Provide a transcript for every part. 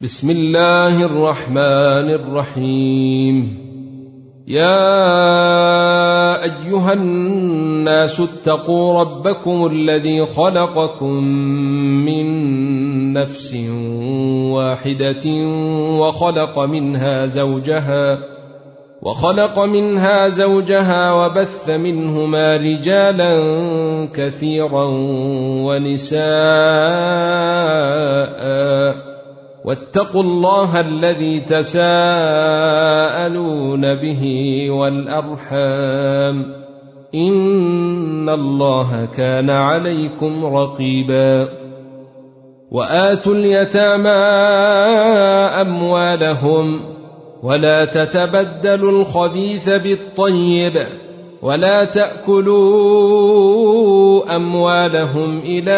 بسم الله الرحمن الرحيم. يا أيها الناس اتقوا ربكم الذي خلقكم من نفس واحدة وخلق منها زوجها وبث منهما رجالا كثيرا ونساء واتقوا الله الذي تساءلون به والأرحام إن الله كان عليكم رقيبا. وآتوا اليتامى أموالهم ولا تتبدلوا الخبيث بالطيب ولا تأكلوا أموالهم إلى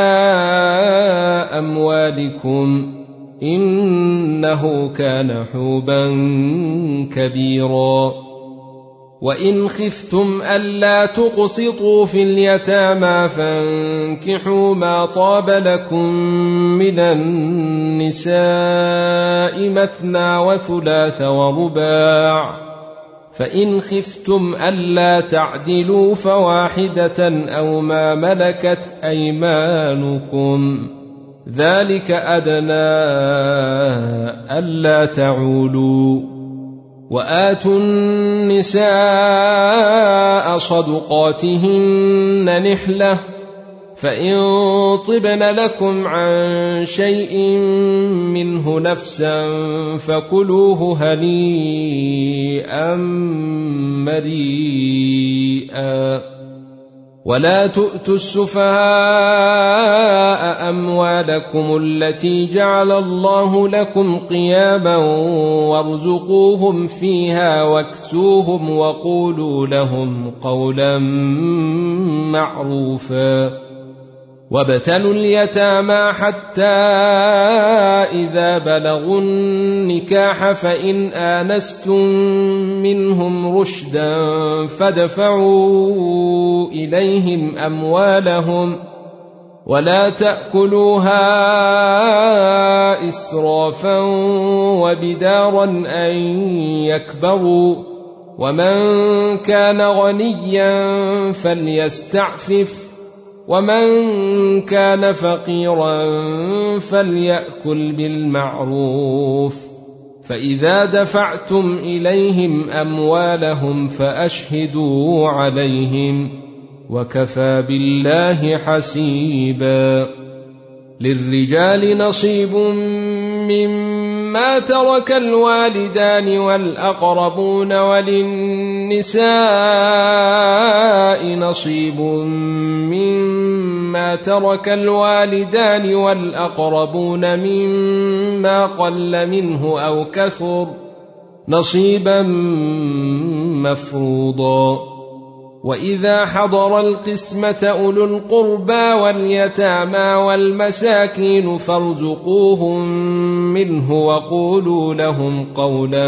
أموالكم إنه كان حوبا كبيرا. وإن خفتم ألا تقسطوا في اليتامى فانكحوا ما طاب لكم من النساء مثنى وثلاث ورباع، فإن خفتم ألا تعدلوا فواحدة أو ما ملكت أيمانكم ذلك أدنى ألا تعولوا. وآتوا النساء صدقاتهن نحلة، فإن طبن لكم عن شيء منه نفسا فكلوه هنيئا مريئا. ولا تؤتوا السفهاء أموالكم التي جعل الله لكم قياما وارزقوهم فيها واكسوهم وقولوا لهم قولا معروفا. وابتلوا اليتامى حتى إذا بلغوا النكاح فإن آنستم منهم رشدا فادفعوا إليهم أموالهم ولا تأكلوها إسرافا وبدارا أن يكبروا، ومن كان غنيا فليستعفف ومن كان فقيرا فليأكل بالمعروف. فإذا دفعتم إليهم أموالهم فأشهدوا عليهم وكفى بالله حسيبا. للرجال نصيب مما ترك الوالدان والأقربون وللنساء نصيب مما ترك الوالدان والأقربون مما قل منه أو كثر نصيبا مفروضا. وإذا حضر القسمة أولو القربى واليتامى والمساكين فارزقوهم منه وقولوا لهم قولا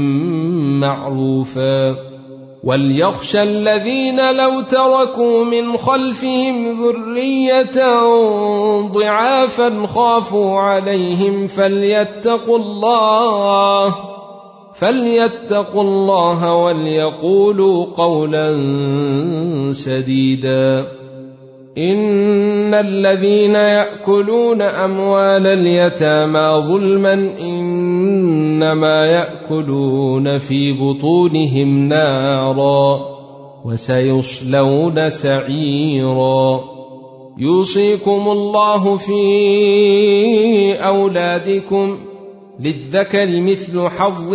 معروفا. وليخشى الذين لو تركوا من خلفهم ذرية ضعافا خافوا عليهم فليتقوا الله وليقولوا قولا سديدا. إن الذين يأكلون أموال اليتامى ظلما إنما يأكلون في بطونهم نارا وسيصلون سعيرا. يوصيكم الله في أولادكم للذكر مثل حظ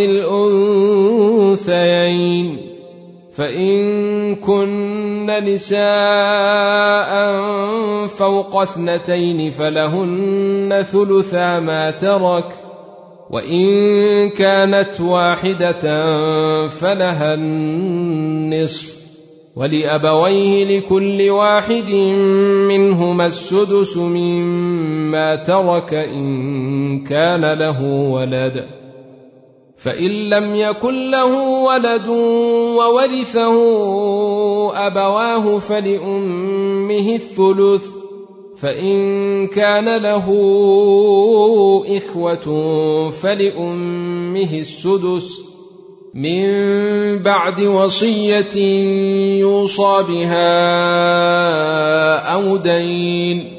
الأنثيين، فإن كن نساء فوق 2 فلهن ثلثا ما ترك، وإن كانت واحدة فلها النصف، ولأبويه لكل واحد منهما السدس مما ترك إن كان له ولد، فإن لم يكن له ولد وورثه أبواه فلأمه الثلث، فإن كان له إخوة فلأمه السدس من بعد وصية يوصى بها أو دين.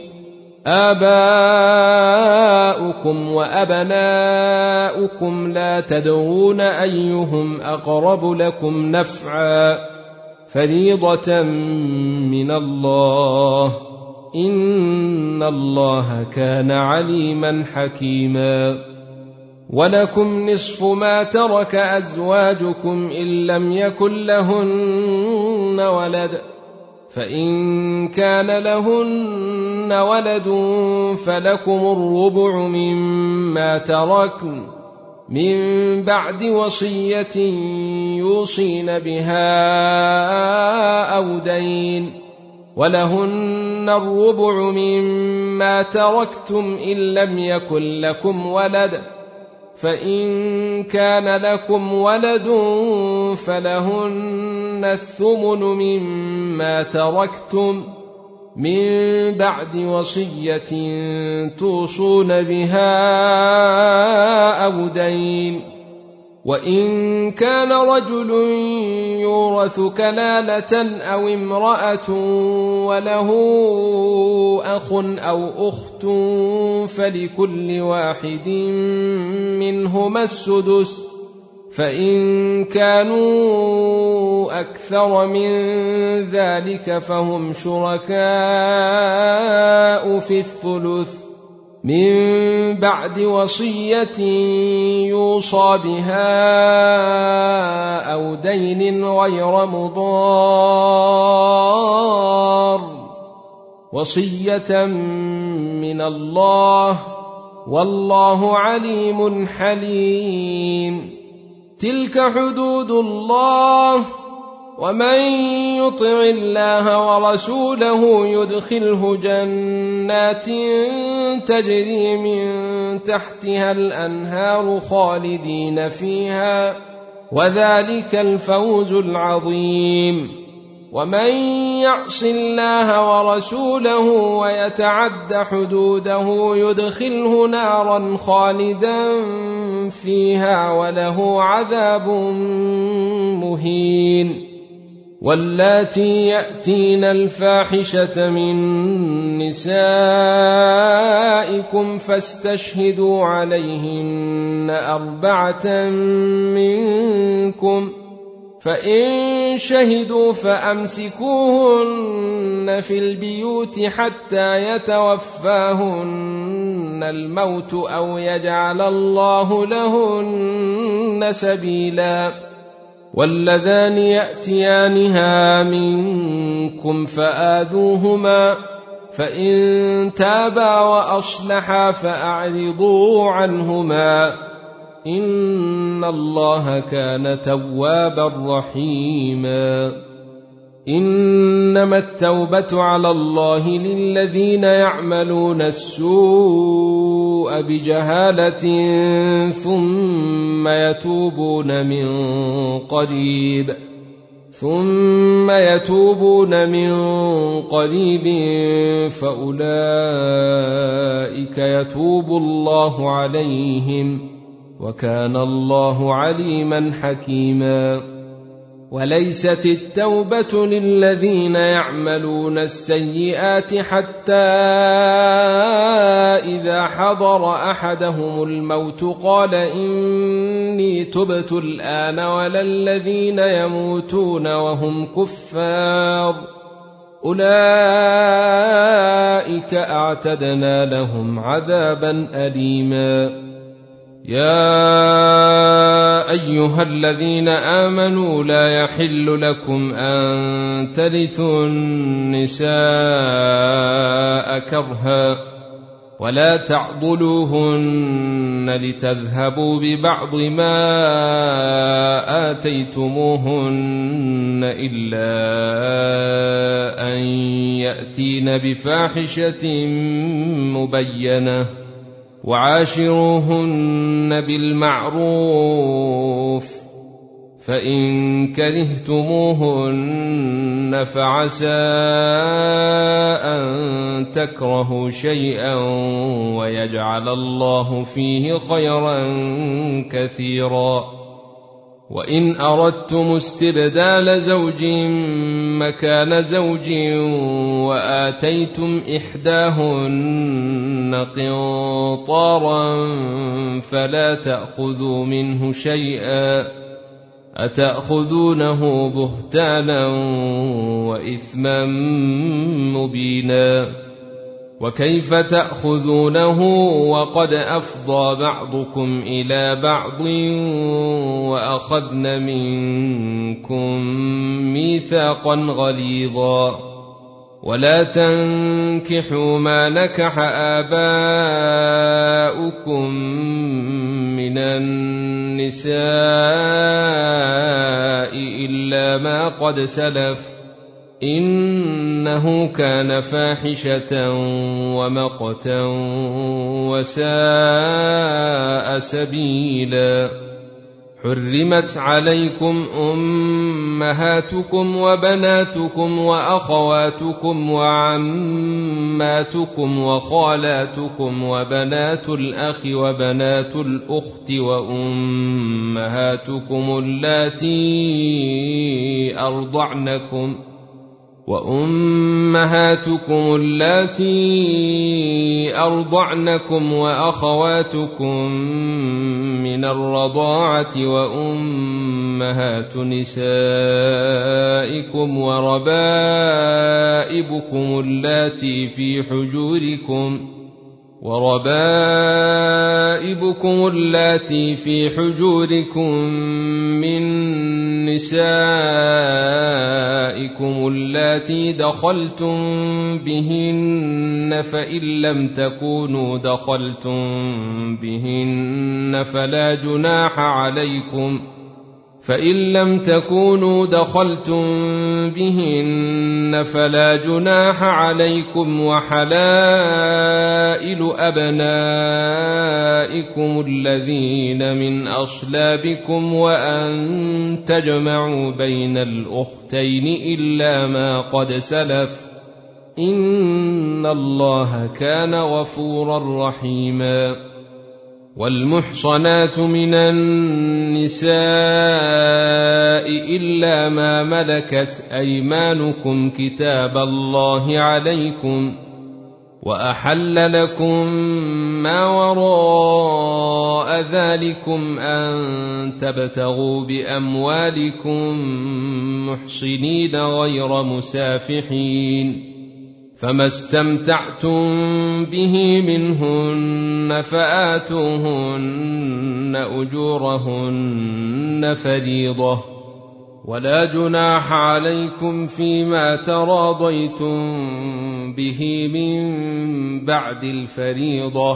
آباؤكم وأبناؤكم لا تدرون أيهم أقرب لكم نفعا فريضة من الله إن الله كان عليما حكيما. ولكم نصف ما ترك أزواجكم إن لم يكن لهن ولد، فإن كان لهن ولد فلكم الربع مما تركن من بعد وصية يوصين بها أو دين، ولهن الربع مما تركتم إن لم يكن لكم ولد، فإن كان لكم ولد فلهن الثمن مما تركتم من بعد وصية توصون بها أو دين. وإن كان رجل يورث كلالة أو امرأة وله أخ أو أخت فلكل واحد منهما السدس، فإن كانوا أكثر من ذلك فهم شركاء في الثلث من بعد وصية يوصى بها أو دين غير مضار، وصية من الله والله عليم حليم. تلك حدود الله، ومن يطع الله ورسوله يدخله جنات تجري من تحتها الأنهار خالدين فيها، وذلك الفوز العظيم. ومن يعص الله ورسوله ويتعد حدوده يدخله نارا خالدا فيها وله عذاب مهين. واللاتي يأتين الفاحشة من نسائكم فاستشهدوا عليهن 4 منكم، فإن شهدوا فأمسكوهن في البيوت حتى يتوفاهن الموت أو يجعل الله لهن سبيلا. واللذان يأتيانها منكم فآذوهما، فإن تابا وأصلحا فأعرضوا عنهما إن الله كان توابا رحيما. إنما التوبة على الله للذين يعملون السوء بجهالة ثم يتوبون من قريب فأولئك يتوب الله عليهم وكان الله عليما حكيما. وليست التوبة للذين يعملون السيئات حتى إذا حضر أحدهم الموت قال إني تبت الآن، ولا الذين يموتون وهم كفار أولئك أعتدنا لهم عذابا أليما. يا أيها الذين آمنوا لا يحل لكم أن ترثوا النساء كرها ولا تعضلوهن لتذهبوا ببعض ما آتيتموهن إلا أن يأتين بفاحشة مبينة، وعاشروهن بالمعروف، فإن كرهتموهن فعسى أن تكرهوا شيئا ويجعل الله فيه خيرا كثيرا. وإن أردتم استبدال زوج مكان زوج وآتيتم إحداهن قنطارا فلا تأخذوا منه شيئا أتأخذونه بهتانا وإثما مبينا. وكيف تأخذونه وقد أفضى بعضكم إلى بعض وأخذن منكم ميثاقا غليظا. ولا تنكحوا ما نكح آباؤكم من النساء إلا ما قد سلف إنه كان فاحشة ومقتا وساء سبيلا. حرمت عليكم أمهاتكم وبناتكم وأخواتكم وعماتكم وخالاتكم وبنات الأخ وبنات الأخت وأمهاتكم اللاتي أرضعنكم وأخواتكم من الرضاعة وأمهات نسائكم وربائبكم اللاتي في حجوركم من نسائكم اللاتي دخلتم بهن فإن لم تكونوا دخلتم بهن فلا جناح عليكم وحلائل أبنائكم الذين من أصلابكم وأن تجمعوا بين الأختين إلا ما قد سلف إن الله كان غفورا رحيما. والمحصنات من النساء إلا ما ملكت أيمانكم كتاب الله عليكم وأحل لكم ما وراء ذلكم أن تبتغوا بأموالكم محصنين غير مسافحين فما استمتعتم به منهن فآتوهن أجورهن فريضة ولا جناح عليكم فيما تراضيتم به من بعد الفريضة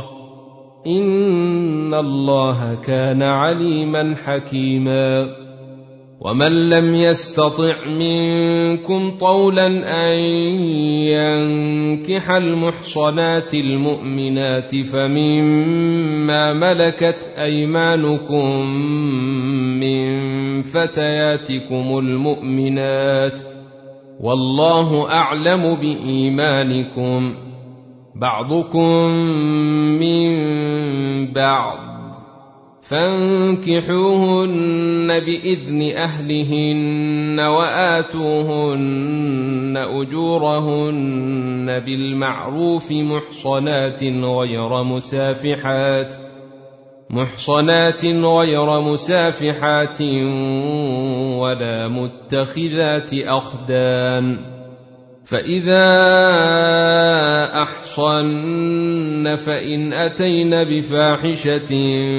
إن الله كان عليما حكيما. ومن لم يستطع منكم طولا أن ينكح المحصنات المؤمنات فمما ملكت أيمانكم من فتياتكم المؤمنات والله أعلم بإيمانكم بعضكم من بعض فانكحوهن بإذن أهلهن وآتوهن أجورهن بالمعروف محصنات غير مسافحات ولا متخذات أخدان. فإذا أحصن فإن أتين بفاحشة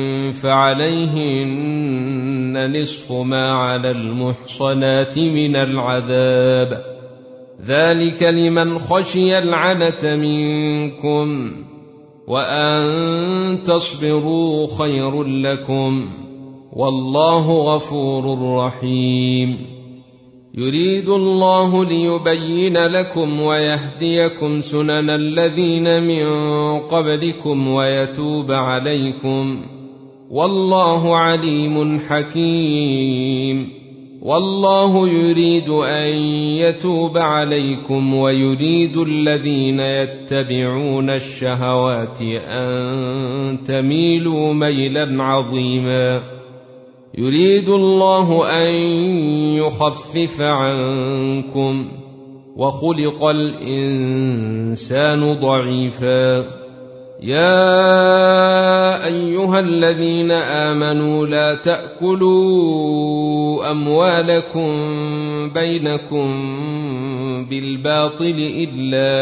فعليهن نصف ما على المحصنات من العذاب ذلك لمن خشي العنة منكم وأن تصبروا خير لكم والله غفور رحيم. يريد الله ليبين لكم ويهديكم سنن الذين من قبلكم ويتوب عليكم والله عليم حكيم. والله يريد أن يتوب عليكم ويريد الذين يتبعون الشهوات أن تميلوا ميلا عظيما. يريد الله أن يخفف عنكم وخلق الإنسان ضعيفا. يا أيها الذين آمنوا لا تأكلوا أموالكم بينكم بالباطل إلا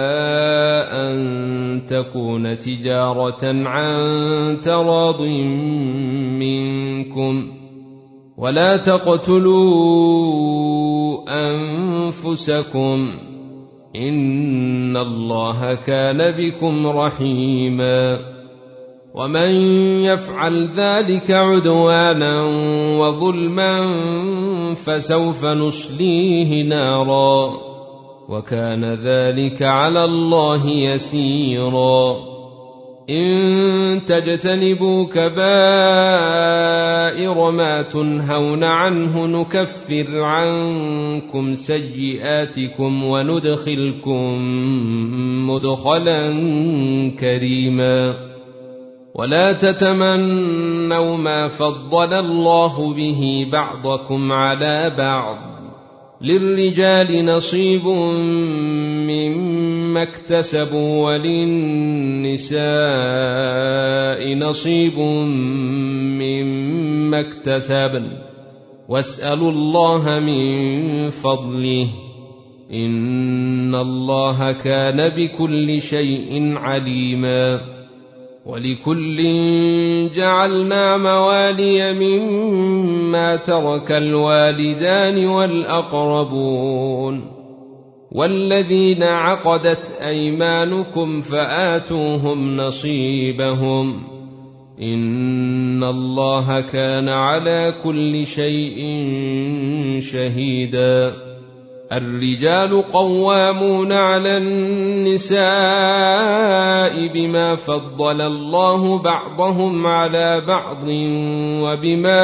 أن تكون تجارة عن تراض منكم ولا تقتلوا أنفسكم إن الله كان بكم رحيما. ومن يفعل ذلك عدوانا وظلما فسوف نصليه نارا وكان ذلك على الله يسيرا. إن تجتنبوا كبائر ما تنهون عنه نكفر عنكم سيئاتكم وندخلكم مدخلا كريما. ولا تتمنوا ما فضل الله به بعضكم على بعض للرجال نصيب مما اكتسبوا وللنساء نصيب مما اكتسبن واسألوا الله من فضله إن الله كان بكل شيء عليما. ولكل جعلنا موالي مما ترك الوالدان والأقربون والذين عقدت أيمانكم فآتوهم نصيبهم إن الله كان على كل شيء شهيدا. الرجال قوامون على النساء بما فضل الله بعضهم على بعض وبما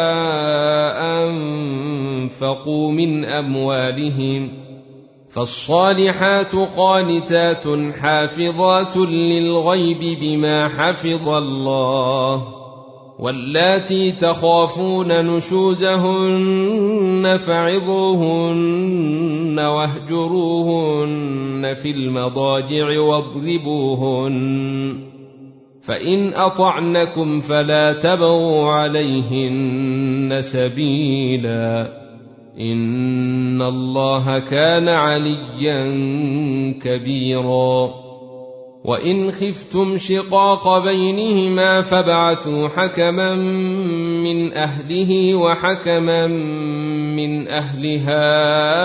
أنفقوا من أموالهم. فالصالحات قانتات حافظات للغيب بما حفظ الله واللاتي تخافون نشوزهن فعظوهن واهجروهن في المضاجع واضربوهن فإن أطعنكم فلا تبغوا عليهن سبيلا إن الله كان عليا كبيرا. وإن خفتم شقاق بينهما فابعثوا حكما من أهله وحكما من أهلها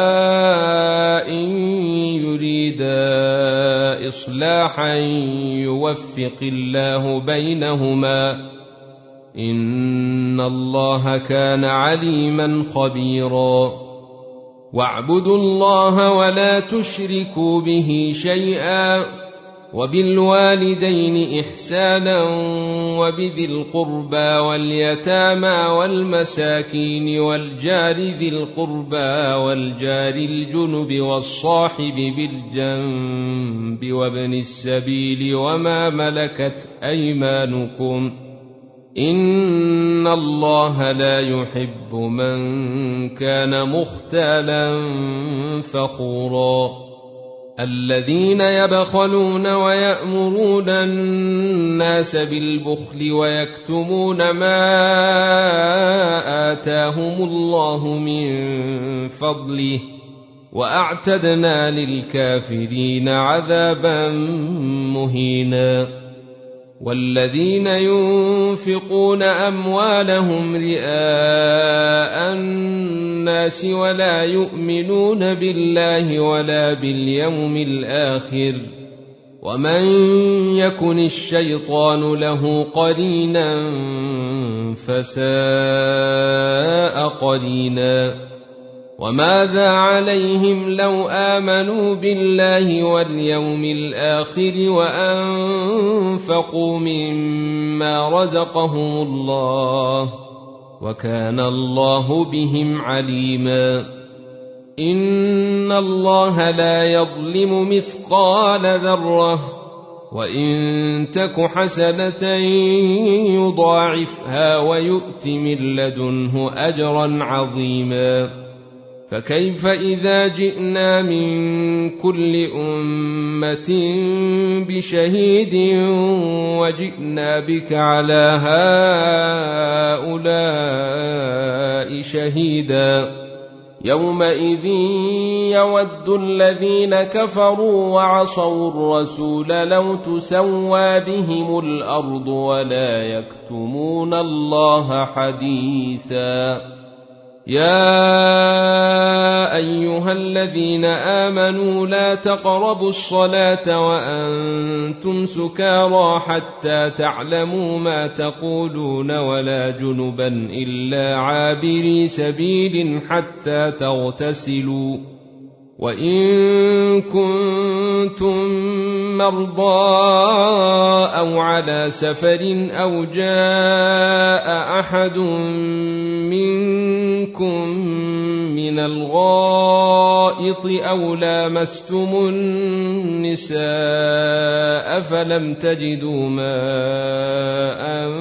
إن يريدا إصلاحا يوفق الله بينهما إن الله كان عليما خبيرا. واعبدوا الله ولا تشركوا به شيئا وبالوالدين إحسانا وبذي القربى واليتامى والمساكين والجار ذي القربى والجار الجنب والصاحب بالجنب وابن السبيل وما ملكت أيمانكم إن الله لا يحب من كان مختالا فخورا. الذين يبخلون ويأمرون الناس بالبخل ويكتمون ما آتاهم الله من فضله وأعتدنا للكافرين عذابا مهينا. والذين ينفقون أموالهم رئاء الناس ولا يؤمنون بالله ولا باليوم الآخر ومن يكن الشيطان له قرينا فساء قرينا. وماذا عليهم لو آمنوا بالله واليوم الآخر وأنفقوا مما رزقهم الله وكان الله بهم عليما إن الله لا يظلم مثقال ذرة وإن تك حسنة يضاعفها ويؤت من لدنه أجرا عظيما فكيف إذا جئنا من كل أمة بشهيد وجئنا بك على هؤلاء شهيدا يومئذ يود الذين كفروا وعصوا الرسول لو تسوى بهم الأرض ولا يكتمون الله حديثا يا أيها الذين آمنوا لا تقربوا الصلاة وأنتم سكارى حتى تعلموا ما تقولون ولا جنبا إلا عابري سبيل حتى تغتسلوا وإن كنتم مرضى أو على سفر أو جاء أحد منكم من الغائط أو لامستم النساء فلم تجدوا ماء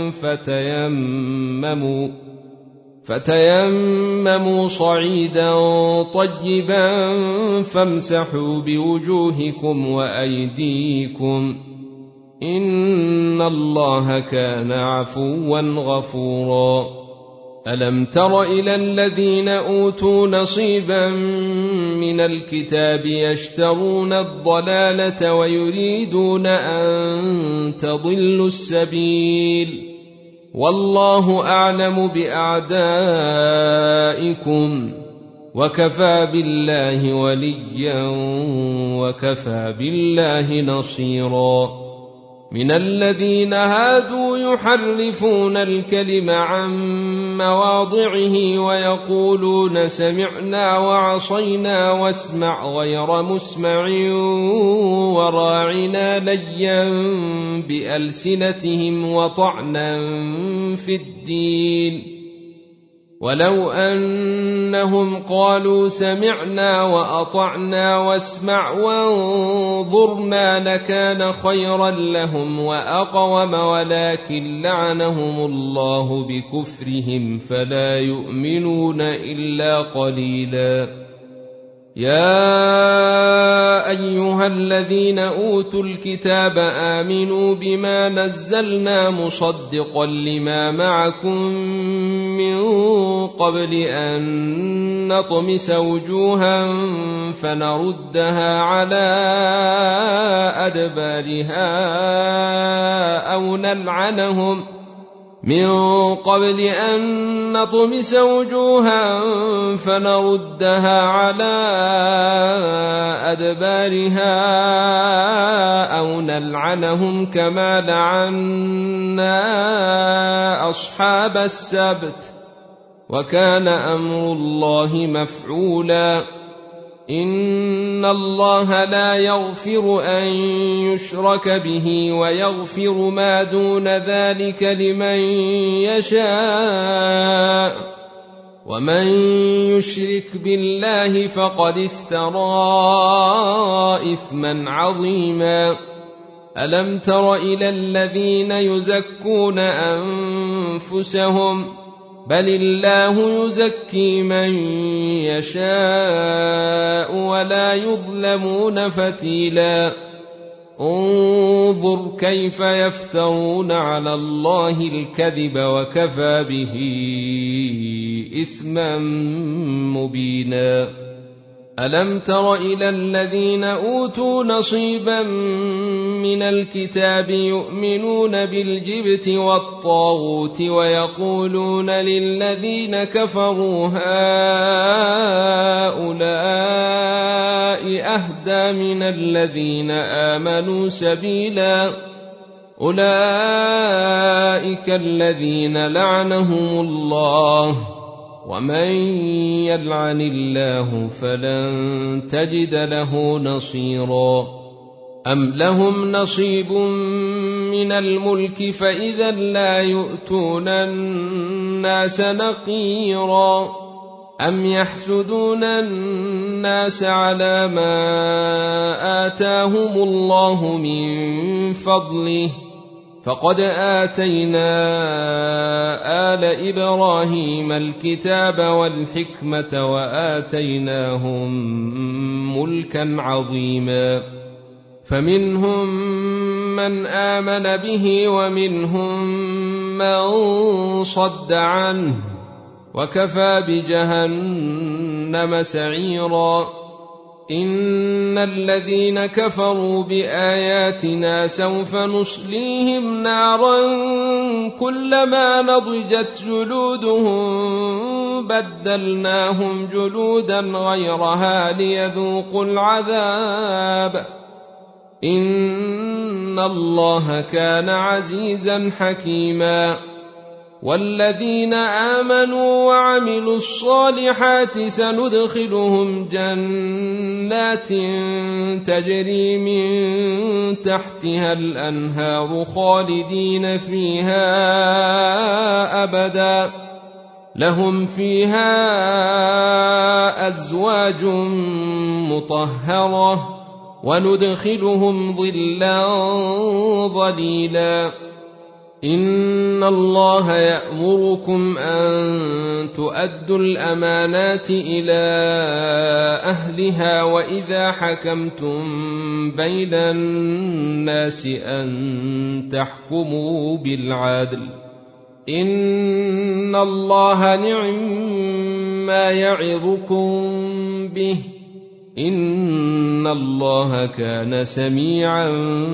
فتيمموا صعيدا طيبا فامسحوا بوجوهكم وأيديكم إن الله كان عفوا غفورا ألم تر إلى الذين أوتوا نصيبا من الكتاب يشترون الضلالة ويريدون أن تضلوا السبيل والله أعلم بأعدائكم وكفى بالله وليا وكفى بالله نصيرا من الذين هادوا يحرفون الكلم عن مواضعه ويقولون سمعنا وعصينا واسمع غير مسمع وراعنا ليا بألسنتهم وطعنا في الدين ولو أنهم قالوا سمعنا وأطعنا واسمع وانظرنا لكان خيرا لهم وأقوم ولكن لعنهم الله بكفرهم فلا يؤمنون إلا قليلا يا أيها الذين أوتوا الكتاب آمنوا بما نزلنا مصدقا لما معكم من قبل أن نطمس وجوها فنردها على أدبارها أو نلعنهم من قبل أن نطمس وجوها فنردها على أدبارها أو نلعنهم كما لعنا أصحاب السبت وكان أمر الله مفعولا إن الله لا يغفر أن يشرك به ويغفر ما دون ذلك لمن يشاء ومن يشرك بالله فقد افترى إثما عظيما ألم تر إلى الذين يزكون أنفسهم بل الله يزكي من يشاء ولا يظلمون فتيلا انظر كيف يفترون على الله الكذب وكفى به إثما مبينا ألم تر إلى الذين أوتوا نصيبا من الكتاب يؤمنون بالجبت والطاغوت ويقولون للذين كفروا هؤلاء أهدى من الذين آمنوا سبيلا أولئك الذين لعنهم الله ومن يلعن الله فلن تجد له نصيرا أم لهم نصيب من الملك فإذا لا يؤتون الناس نقيرا أم يحسدون الناس على ما آتاهم الله من فضله فقد آتينا آل إبراهيم الكتاب والحكمة وآتيناهم ملكا عظيما فمنهم من آمن به ومنهم من صد عنه وكفى بجهنم سعيرا إن الذين كفروا بآياتنا سوف نصليهم نارا كلما نضجت جلودهم بدلناهم جلودا غيرها ليذوقوا العذاب إن الله كان عزيزا حكيما والذين آمنوا وعملوا الصالحات سندخلهم جنات تجري من تحتها الأنهار خالدين فيها أبدا لهم فيها أزواج مطهرة وندخلهم ظلا ظليلا إن الله يأمركم أن تؤدوا الأمانات إلى أهلها وإذا حكمتم بين الناس أن تحكموا بالعدل إن الله نعم يعظكم به إن الله كان سميعا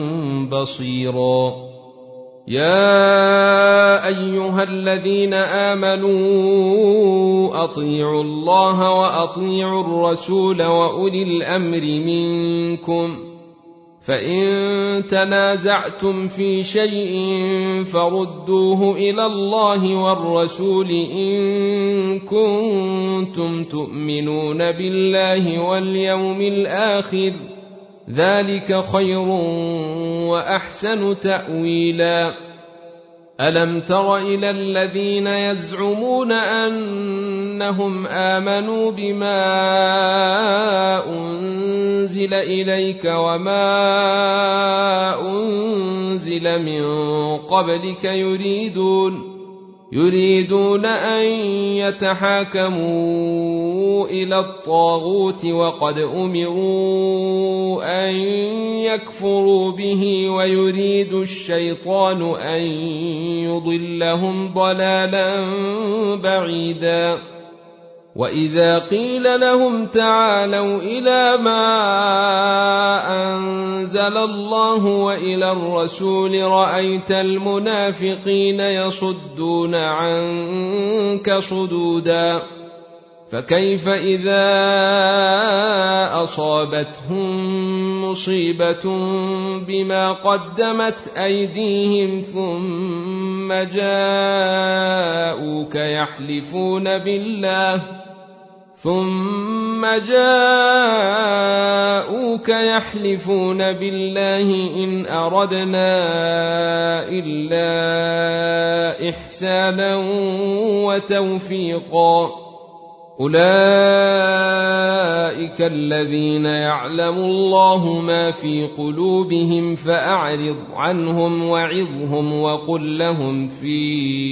بصيرا يا أيها الذين آمنوا أطيعوا الله وأطيعوا الرسول وأولي الأمر منكم فإن تنازعتم في شيء فردوه إلى الله والرسول إن كنتم تؤمنون بالله واليوم الآخر ذلك خير وأحسن تأويلا ألم تر إلى الذين يزعمون أنهم آمنوا بما أنزل إليك وما أنزل من قبلك يريدون أن يتحاكموا إلى الطاغوت وقد أمروا أن يكفروا به ويريد الشيطان أن يضلهم ضلالا بعيدا وإذا قيل لهم تعالوا إلى ما أنزل الله وإلى الرسول رأيت المنافقين يصدون عنك صدودا فكيف إذا أصابتهم مصيبة بما قدمت أيديهم ثم جاءوك يحلفون بالله إن أردنا إلا إحسانا وتوفيقا أولئك الذين يعلم الله ما في قلوبهم فأعرض عنهم وعظهم وقل لهم في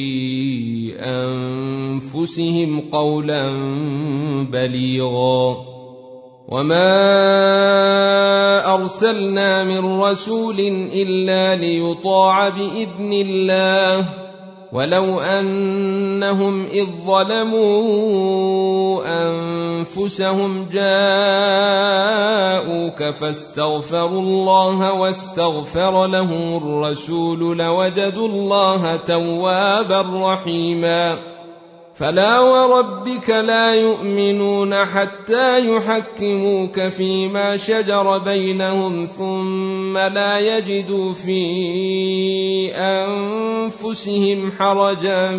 أنفسهم قولا بليغا وما أرسلنا من رسول إلا ليطاع بإذن الله ولو أنهم إذ ظلموا أنفسهم جاءوك فاستغفروا الله واستغفر لهم الرسول لوجدوا الله توابا رحيما فلا وربك لا يؤمنون حتى يحكموك فيما شجر بينهم ثم لا يجدوا في أنفسهم حرجا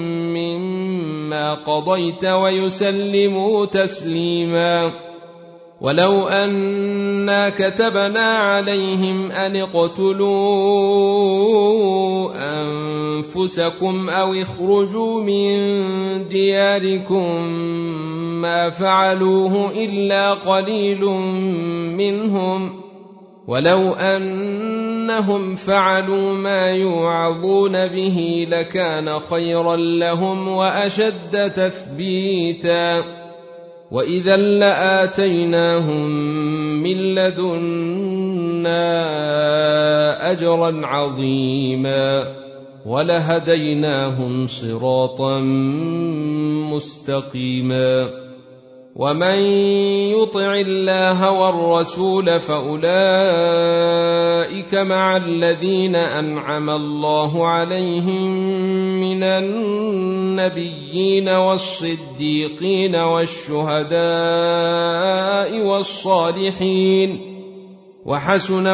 مما قضيت ويسلموا تسليما ولو أنا كتبنا عليهم أن اقتلوا أنفسكم أو اخرجوا من دياركم ما فعلوه إلا قليل منهم، ولو أنهم فعلوا ما يوعظون به لكان خيرا لهم وأشد تثبيتا، وإذا لآتيناهم من لدنا أجرا عظيما ولهديناهم صراطا مستقيما. ومن يطع الله والرسول فأولئك مع الذين أنعم الله عليهم من النبيين والصديقين والشهداء والصالحين، وحسن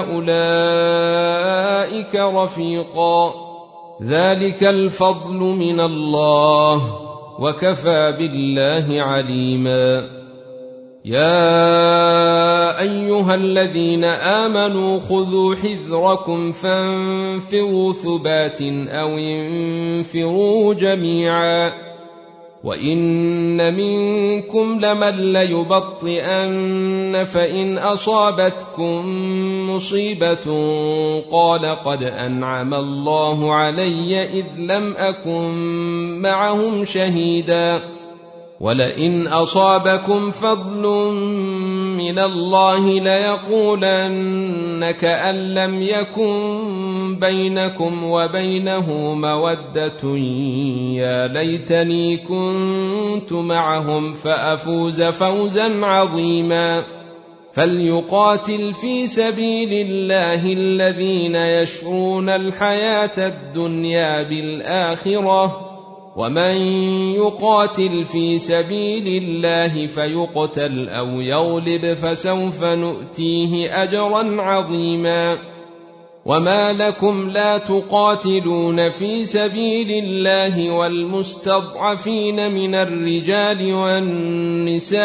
أولئك رفيقا. ذلك الفضل من الله وكفى بالله عليما. يا أيها الذين آمنوا خذوا حذركم فانفروا ثبات أو انفروا جميعا، وإن منكم لمن ليبطئن فإن أصابتكم مصيبة قال قد أنعم الله علي إذ لم أكن معهم شهيدا، ولئن أصابكم فضل من الله ليقولن كأن لم يكن بينكم وبينه مودة يا ليتني كنت معهم فأفوز فوزا عظيما. فليقاتل في سبيل الله الذين يشرون الحياة الدنيا بالآخرة، ومن يقاتل في سبيل الله فيقتل أو يغلب فسوف نؤتيه أجرا عظيما. وما لكم لا تقاتلون في سبيل الله والمستضعفين من الرجال والنساء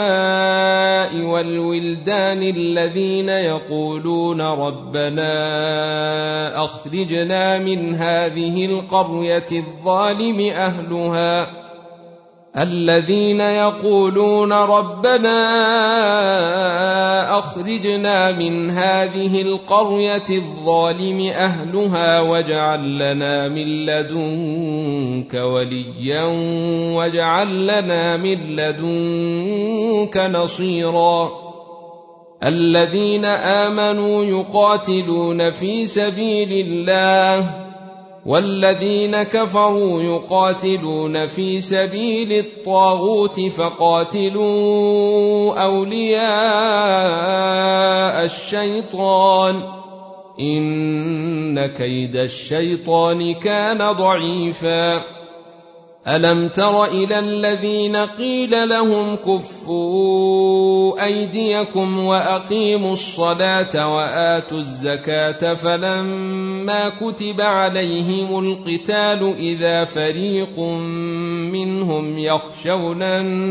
والولدان الذين يقولون ربنا أخرجنا من هذه القرية الظالم أهلها الذين يقولون ربنا أخرجنا من هذه القرية الظالم أهلها واجعل لنا من لدنك وليا واجعل لنا من لدنك نصيرا. الذين آمنوا يقاتلون في سبيل الله والذين كفروا يقاتلون في سبيل الطاغوت فقاتلوا أولياء الشيطان إن كيد الشيطان كان ضعيفا. ألم تر إلى الذين قيل لهم كفوا أيديكم وأقيموا الصلاة وآتوا الزكاة فلما كتب عليهم القتال إذا فريق منهم يخشون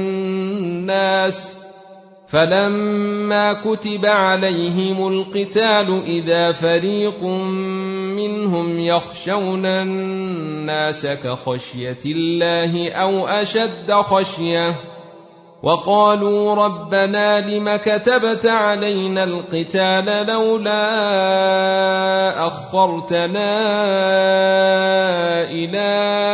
الناس كخشية الله أو أشد خشية وقالوا ربنا لم كتبت علينا القتال لولا أخرتنا إلى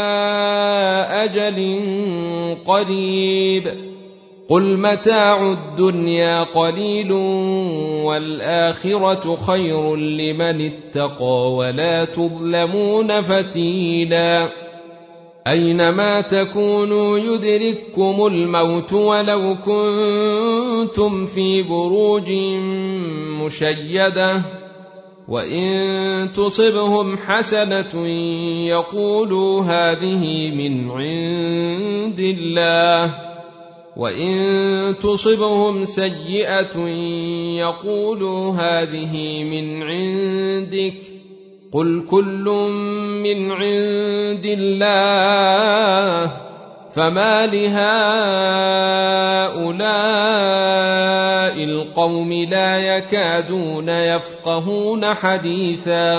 أجل قريب قل متاع الدنيا قليل والآخرة خير لمن اتقى ولا تظلمون فتيلا. أينما تكونوا يدرككم الموت ولو كنتم في بروج مشيدة وإن تصبهم حسنة يقولوا هذه من عند الله وإن تصبهم سيئة يقولوا هذه من عندك قل كل من عند الله فما لهؤلاء القوم لا يكادون يفقهون حديثا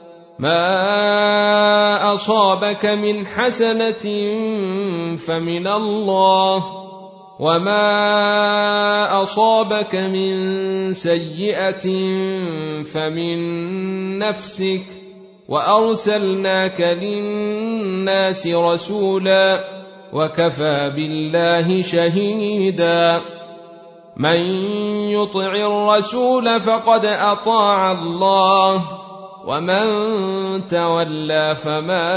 ما أصابك من حسنة فمن الله وما أصابك من سيئة فمن نفسك وأرسلناك للناس رسولا وكفى بالله شهيدا من يطع الرسول فقد أطاع الله ومن تولى فما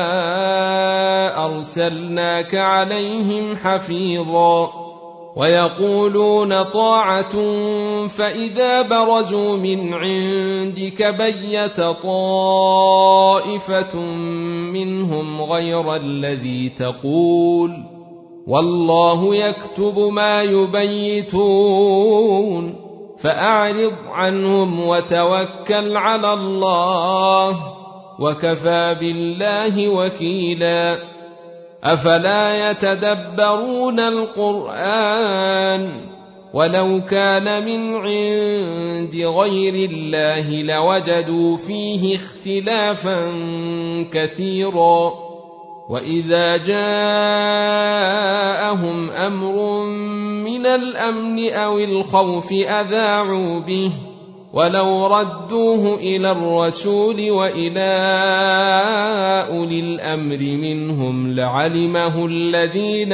أرسلناك عليهم حفيظا ويقولون طاعة فإذا برزوا من عندك بيت طائفة منهم غير الذي تقول والله يكتب ما يبيتون فأعرض عنهم وتوكل على الله وكفى بالله وكيلا أفلا يتدبرون القرآن ولو كان من عند غير الله لوجدوا فيه اختلافا كثيرا وإذا جاءهم أمر من الأمن أو الخوف أذاعوا به ولو ردوه إلى الرسول وإلى أولي الأمر منهم لعلمه الذين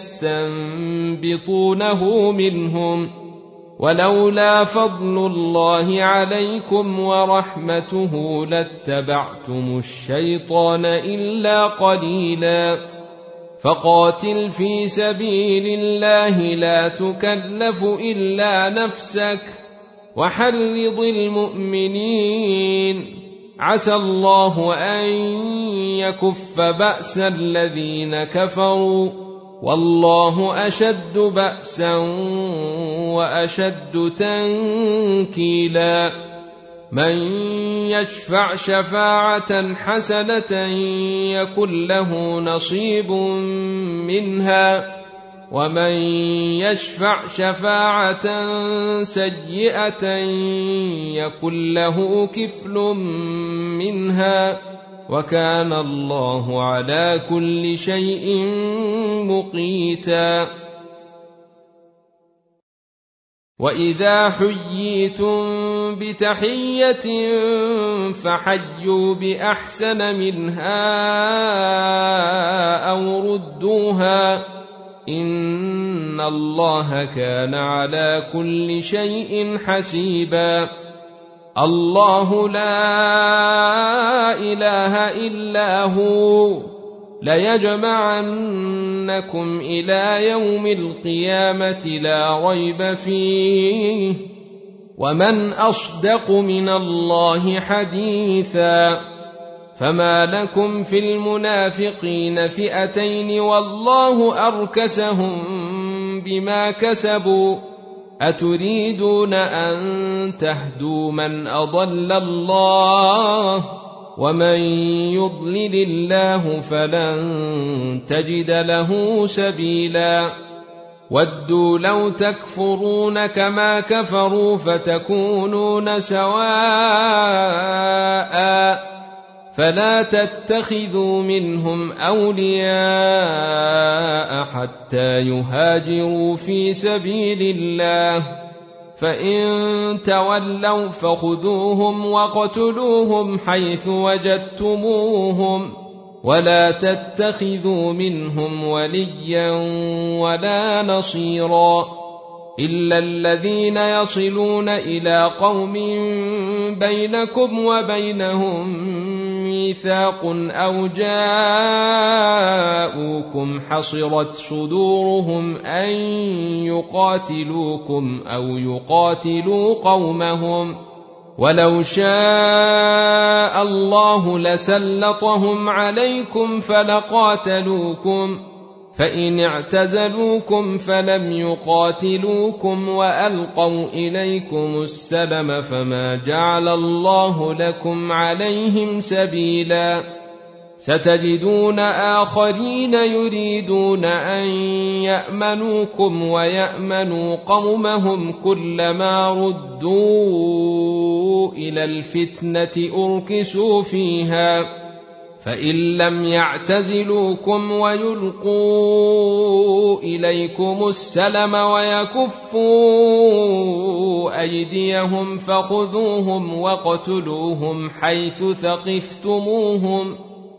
يستنبطونه منهم ولولا فضل الله عليكم ورحمته لاتبعتم الشيطان إلا قليلا فقاتل في سبيل الله لا تكلف إلا نفسك وحرض المؤمنين عسى الله أن يكف بأس الذين كفروا والله أشد بأسا وأشد تنكيلا من يشفع شفاعة حسنة يكن له نصيب منها ومن يشفع شفاعة سيئة يكن له كفل منها وكان الله على كل شيء مقيتا وإذا حييتم بتحية فحيوا بأحسن منها أو ردوها إن الله كان على كل شيء حسيبا الله لا إله إلا هو ليجمعنكم إلى يوم القيامة لا ريب فيه ومن أصدق من الله حديثا فما لكم في المنافقين فئتين والله أركسهم بما كسبوا أتريدون أن تهدوا من أضل الله ومن يضلل الله فلن تجد له سبيلا ودوا لو تكفرون كما كفروا فتكونون سواء فلا تتخذوا منهم أولياء حتى يهاجروا في سبيل الله فإن تولوا فخذوهم وقتلوهم حيث وجدتموهم ولا تتخذوا منهم وليا ولا نصيرا إلا الذين يصلون إلى قوم بينكم وبينهم ميثاق أو جاءوكم حصرت صدورهم أن يقاتلوكم أو يقاتلوا قومهم ولو شاء الله لسلطهم عليكم فلقاتلوكم فإن اعتزلوكم فلم يقاتلوكم وألقوا إليكم السلم فما جعل الله لكم عليهم سبيلا ستجدون آخرين يريدون أن يأمنوكم ويأمنوا قومهم كلما ردوا إلى الفتنة أركسوا فيها فإن لم يعتزلوكم ويلقوا إليكم السلم ويكفوا أيديهم فخذوهم واقتلوهم حيث ثقفتموهم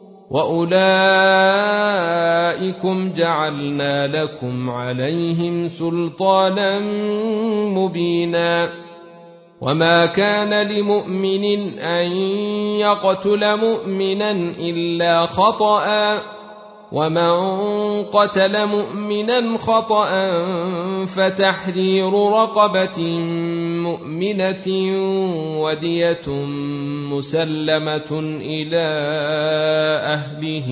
وأولئكم جعلنا لكم عليهم سلطانا مبينا وما كان لمؤمن أن يقتل مؤمنا إلا خطأ ومن قتل مؤمنا خطأ فتحرير رقبة مؤمنة ودية مسلمة إلى أهله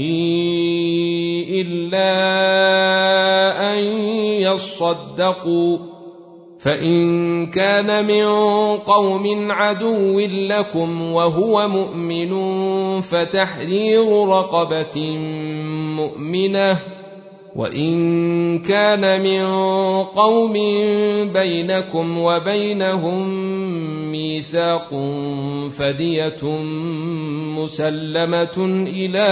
إلا أن يصدقوا فإن كان من قوم عدو لكم وهو مؤمن فتحرير رقبة مؤمنة وإن كان من قوم بينكم وبينهم ميثاق فدية مسلمة إلى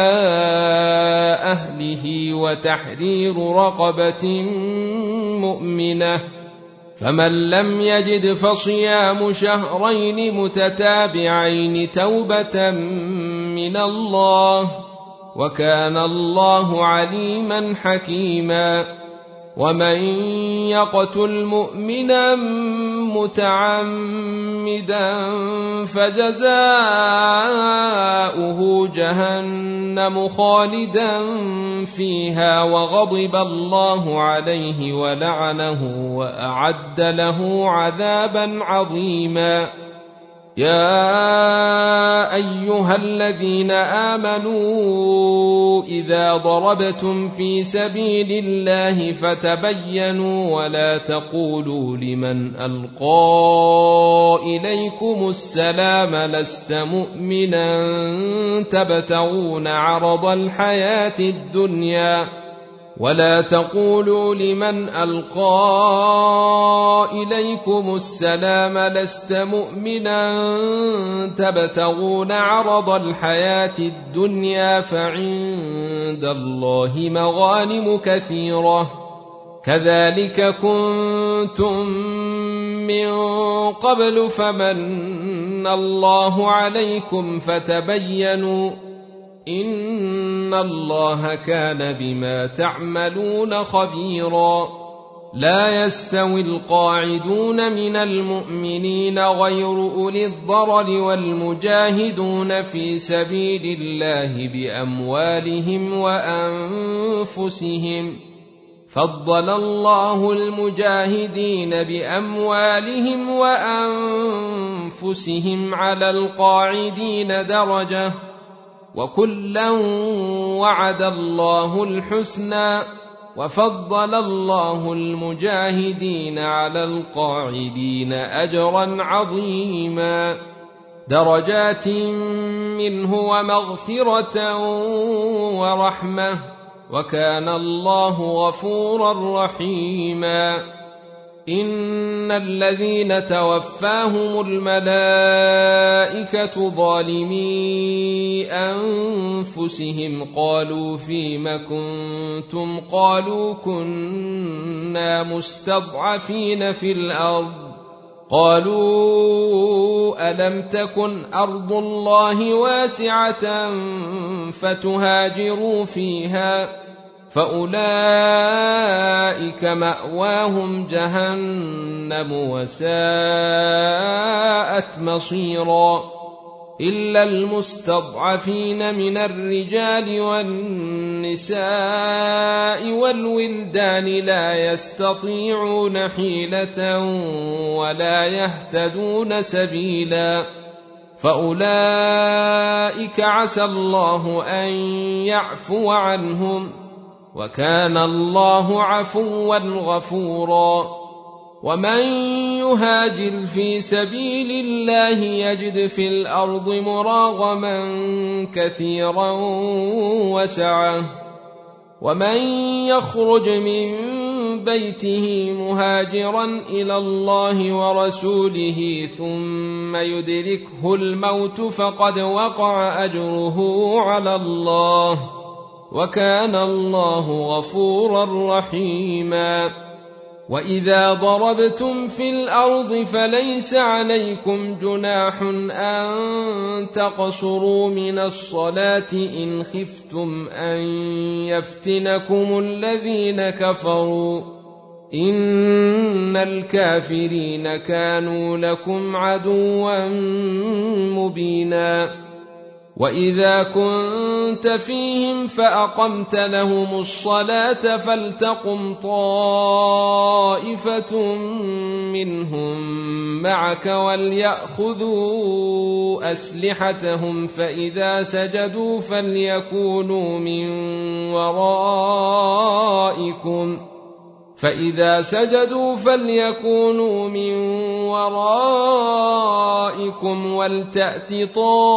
أهله وتحرير رقبة مؤمنة فمن لم يجد فصيام شهرين متتابعين توبة من الله وكان الله عليما حكيما ومن يقتل مؤمنا متعمدا فجزاؤه جهنم خالدا فيها وغضب الله عليه ولعنه وأعد له عذابا عظيما يا أيها الذين آمنوا إذا ضربتم في سبيل الله فتبينوا ولا تقولوا لمن ألقى إليكم السلام لست مؤمنا تبتغون عرض الحياة الدنيا ولا تقولوا لمن ألقى إليكم السلام لست مؤمنا تبتغون عرض الحياة الدنيا فعند الله مغانم كثيرة كذلك كنتم من قبل فمن الله عليكم فتبينوا إن الله كان بما تعملون خبيرا لا يستوي القاعدون من المؤمنين غير أولي الضرر والمجاهدون في سبيل الله بأموالهم وأنفسهم فضل الله المجاهدين بأموالهم وأنفسهم على القاعدين درجة وكلا وعد الله الحسنى وفضل الله المجاهدين على القاعدين أجرا عظيما درجات منه ومغفرة ورحمة وكان الله غفورا رحيما إن الذين توفاهم الملائكة ظالمي أنفسهم قالوا فيم كنتم قالوا كنا مستضعفين في الأرض قالوا ألم تكن أرض الله واسعة فتهاجروا فيها فأولئك مأواهم جهنم وساءت مصيرا إلا المستضعفين من الرجال والنساء والولدان لا يستطيعون حيلة ولا يهتدون سبيلا فأولئك عسى الله أن يعفو عنهم وكان الله عفوا غفورا ومن يهاجر في سبيل الله يجد في الأرض مراغما كثيرا وسعة ومن يخرج من بيته مهاجرا إلى الله ورسوله ثم يدركه الموت فقد وقع أجره على الله وكان الله غفورا رحيما وإذا ضربتم في الأرض فليس عليكم جناح أن تقصروا من الصلاة إن خفتم أن يفتنكم الذين كفروا إن الكافرين كانوا لكم عدوا مبينا وإذا كنت فيهم فأقمت لهم الصلاة فلتقم طائفة منهم معك وليأخذوا أسلحتهم فإذا سجدوا فليكونوا من ورائكم ولتأت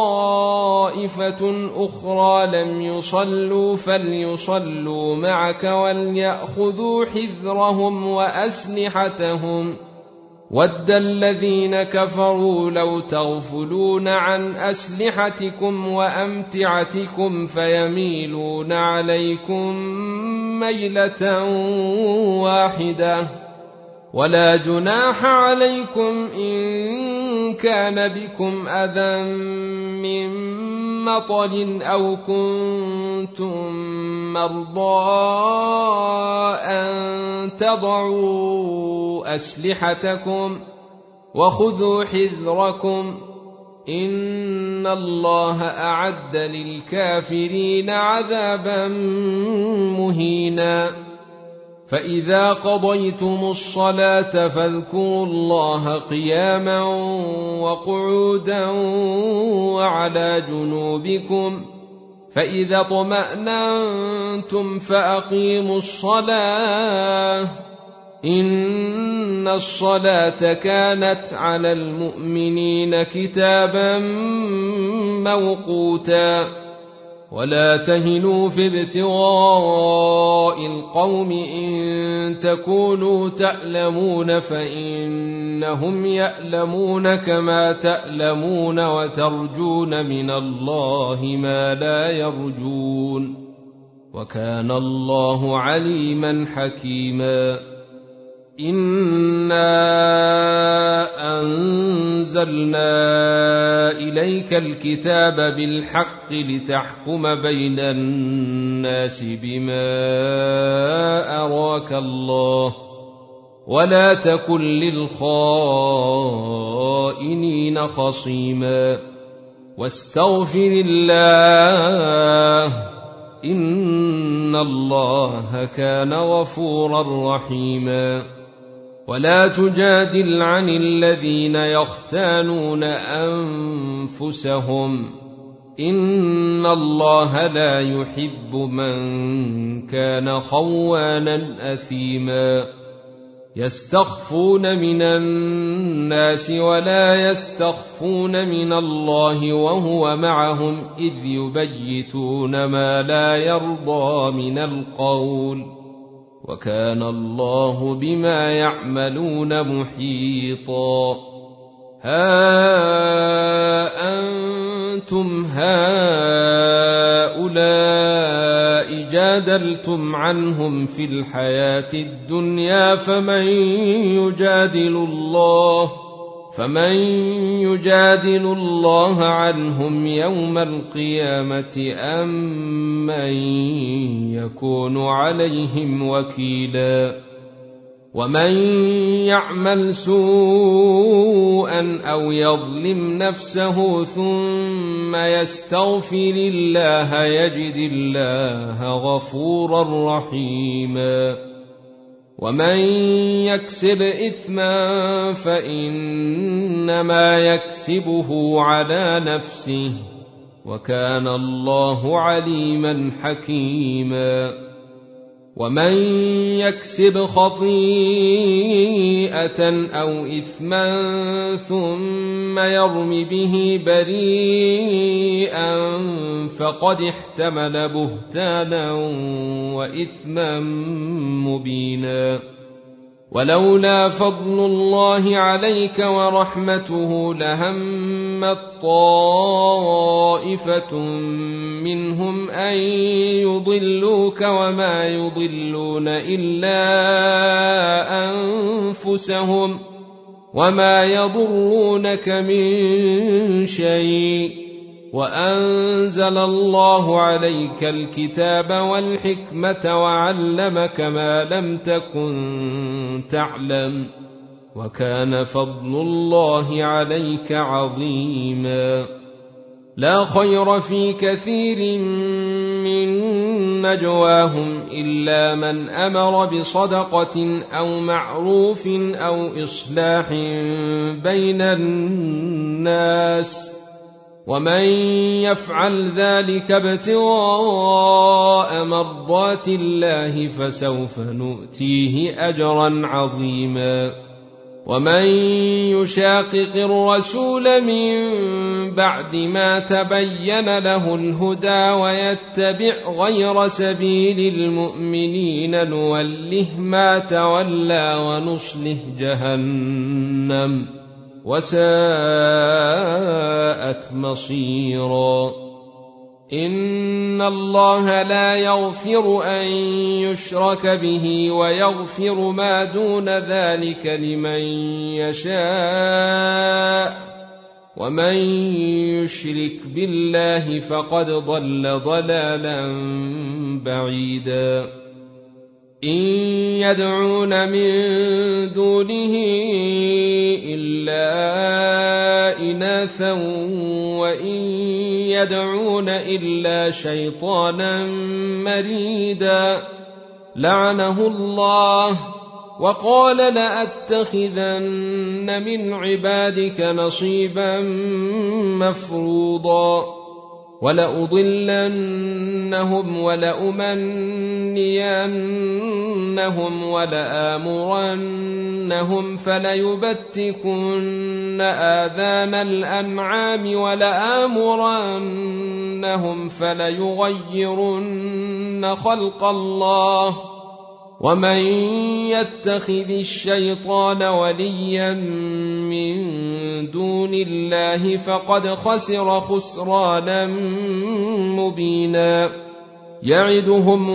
طائفة أخرى لم يصلوا فليصلوا معك وليأخذوا حذرهم وأسلحتهم ود الذين كفروا لو تغفلون عن أسلحتكم وأمتعتكم فيميلون عليكم ميلة واحدة ولا جناح عليكم إن كان بكم أذى من مطر أو كنتم مرضى أن تضعوا أسلحتكم وخذوا حذركم إن الله أعد للكافرين عذابا مهينا فإذا قضيتم الصلاة فاذكروا الله قياما وقعودا وعلى جنوبكم فإذا اطمأننتم فأقيموا الصلاة إن الصلاة كانت على المؤمنين كتابا موقوتا ولا تهنوا في ابتغاء القوم إن تكونوا تألمون فإنهم يألمون كما تألمون وترجون من الله ما لا يرجون وكان الله عليما حكيما إنا أنزلنا إليك الكتاب بالحق لتحكم بين الناس بما أراك الله ولا تكن للخائنين خصيما واستغفر الله إن الله كان غفورا رحيما ولا تجادل عن الذين يختانون أنفسهم إن الله لا يحب من كان خوانا أثيما يستخفون من الناس ولا يستخفون من الله وهو معهم إذ يبيتون ما لا يرضى من القول وكان الله بما يعملون محيطا ها أنتم هؤلاء جادلتم عنهم في الحياة الدنيا فمن يجادل الله عنهم يوم القيامة أم من يكون عليهم وكيلا ومن يعمل سوءا أو يظلم نفسه ثم يستغفر الله يجد الله غفورا رحيما ومن يكسب إثما فإنما يكسبه على نفسه وكان الله عليما حكيما ومن يكسب خطيئة أو إثما ثم يرم به بريئا فقد احتمل بهتانا وإثما مبينا. ولولا فضل الله عليك ورحمته لهمت طائفة منهم أن يضلوك وما يضلون إلا أنفسهم وما يضرونك من شيء. وأنزل الله عليك الكتاب والحكمة وعلمك ما لم تكن تعلم وكان فضل الله عليك عظيما. لا خير في كثير من نجواهم إلا من أمر بصدقة أو معروف أو إصلاح بين الناس ومن يفعل ذلك ابتغاء مرضات الله فسوف نؤتيه أجرا عظيما. ومن يشاقق الرسول من بعد ما تبين له الهدى ويتبع غير سبيل المؤمنين نوله ما تولى ونصله جهنم وساءت مصيرا. إن الله لا يغفر أن يشرك به ويغفر ما دون ذلك لمن يشاء ومن يشرك بالله فقد ضل ضلالا بعيدا. إن يدعون من دونه إلا إناثا وإن يدعون إلا شيطانا مريدا لعنه الله وقال لأتخذن من عبادك نصيبا مفروضا ولأضلنهم ولأمنينهم ولآمرنهم فليبتكن آذان الأنعام ولآمرنهم فليغيرن خلق الله ومن يتخذ الشيطان وليا من دون الله فقد خسر خسرانا مبينا. يعدهم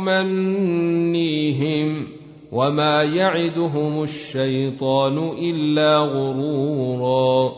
ويمنيهم وما يعدهم الشيطان إلا غرورا.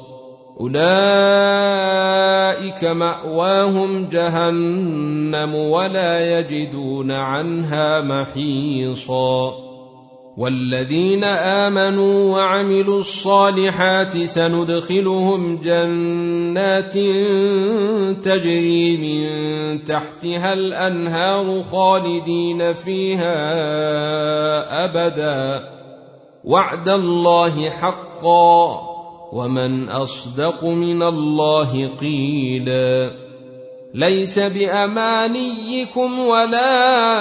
أولئك مأواهم جهنم ولا يجدون عنها محيصا. والذين آمنوا وعملوا الصالحات سندخلهم جنات تجري من تحتها الأنهار خالدين فيها أبدا وعد الله حقا ومن أصدق من الله قيلا. ليس بأمانيكم ولا